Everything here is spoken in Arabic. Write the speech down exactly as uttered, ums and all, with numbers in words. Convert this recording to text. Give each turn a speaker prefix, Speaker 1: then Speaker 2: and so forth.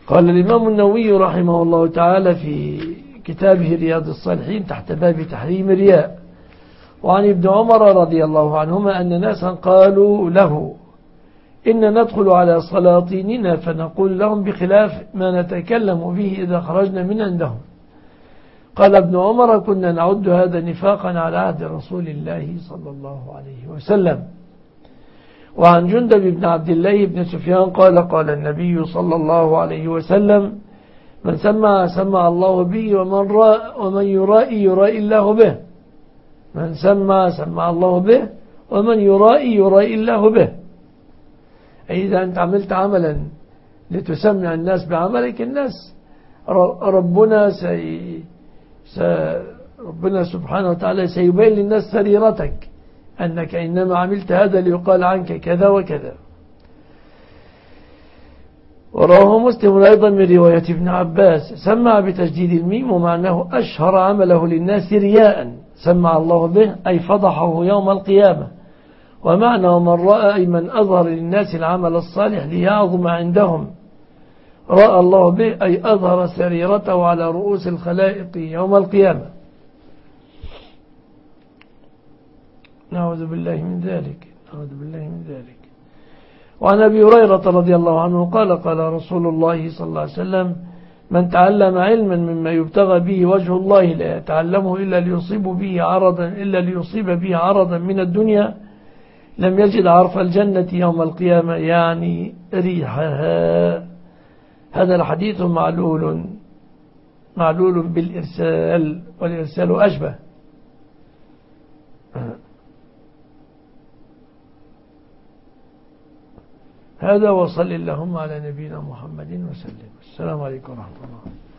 Speaker 1: قال الإمام النووي رحمه الله تعالى في كتابه رياض الصالحين تحت باب تحريم الرياء: وعن ابن عمر رضي الله عنهما أن ناسا قالوا له: إن ندخل على سلاطيننا فنقول لهم بخلاف ما نتكلم به إذا خرجنا من عندهم. قال ابن عمر: كنا نعد هذا نفاقا على عهد رسول الله صلى الله عليه وسلم. وعن جندب بن عبد الله بن سفيان قال: قال النبي صلى الله عليه وسلم: من سمع سمع الله به، ومن, ومن يرائي يرائي الله به. من سمع سمع الله به، ومن يرائي يرائي الله به. أي إذا أنت عملت عملا لتسمع الناس بعملك، الناس ربنا سي ربنا سبحانه وتعالى سيبين للناس سريرتك، أنك إنما عملت هذا ليقال عنك كذا وكذا. ورواه مسلم أيضا من رواية ابن عباس: سمع بتجديد الميم، ومعناه أشهر عمله للناس رياء سمع الله به، أي فضحه يوم القيامة. ومعنى ومن رأى أي من أظهر للناس العمل الصالح ليعظم عندهم، رأى الله به أي أظهر سريرته على رؤوس الخلائق يوم القيامة. نعوذ بالله من ذلك، نعوذ بالله من ذلك. وعن أبي هريرة رضي الله عنه قال: قال رسول الله صلى الله عليه وسلم: من تعلم علما مما يبتغى به وجه الله لا يتعلمه إلا ليصيب به عرضا إلا ليصيب به عرضا من الدنيا لم يجد عرف الجنة يوم القيامة، يعني ريحها. هذا الحديث معلول معلول بالإرسال، والإرسال أشبه. هذا، وصل اللهم على نبينا محمد وسلم. السلام عليكم ورحمة الله.